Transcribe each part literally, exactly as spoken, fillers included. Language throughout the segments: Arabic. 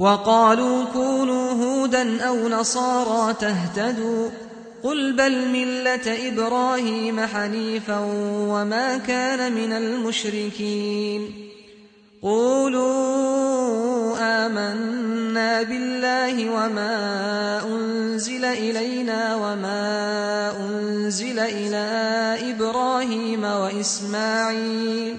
وقالوا كونوا هودا أو نصارى تهتدوا قل بل ملة إبراهيم حنيفا وما كان من المشركين قولوا آمنا بالله وما أنزل إلينا وما أنزل إلى إبراهيم وإسماعيل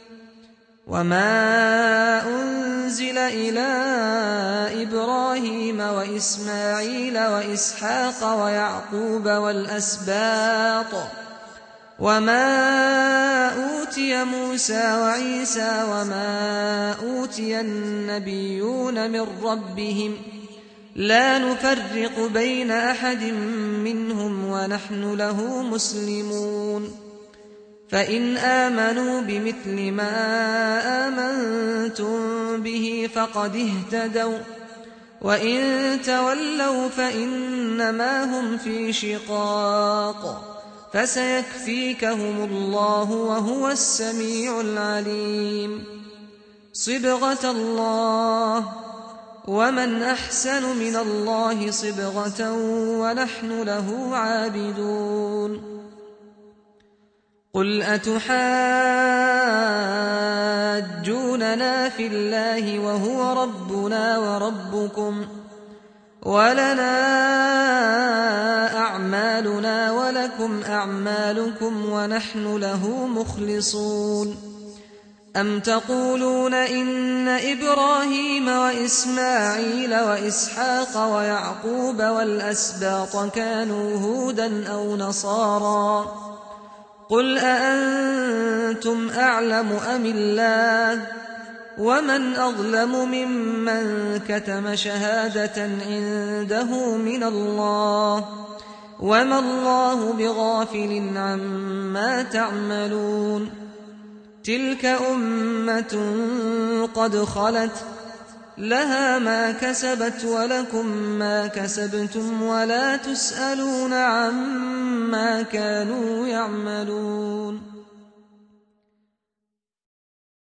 وما أنزل إلى إبراهيم وإسماعيل وإسحاق ويعقوب والأسباط وما أوتي موسى وعيسى وما أوتي النبيون من ربهم لا نفرق بين أحد منهم ونحن له مسلمون فإن آمنوا بمثل ما آمنتم به فقد اهتدوا وإن تولوا فإنما هم في شقاق فسيكفيكهم الله وهو السميع العليم صبغة الله ومن أحسن من الله صبغة ونحن له عابدون قل أتحاجوننا في الله وهو ربنا وربكم ولنا أعمالنا ولكم أعمالكم ونحن له مخلصون أم تقولون إن إبراهيم وإسماعيل وإسحاق ويعقوب والأسباط كانوا هودا أو نصارى قل أأنتم أعلم أم الله ومن أظلم ممن كتم شهادة عنده من الله وما الله بغافل عما تعملون تلك أمة قد خلت لها ما كسبت ولكم ما كسبتم ولا تسألون عما كانوا يعملون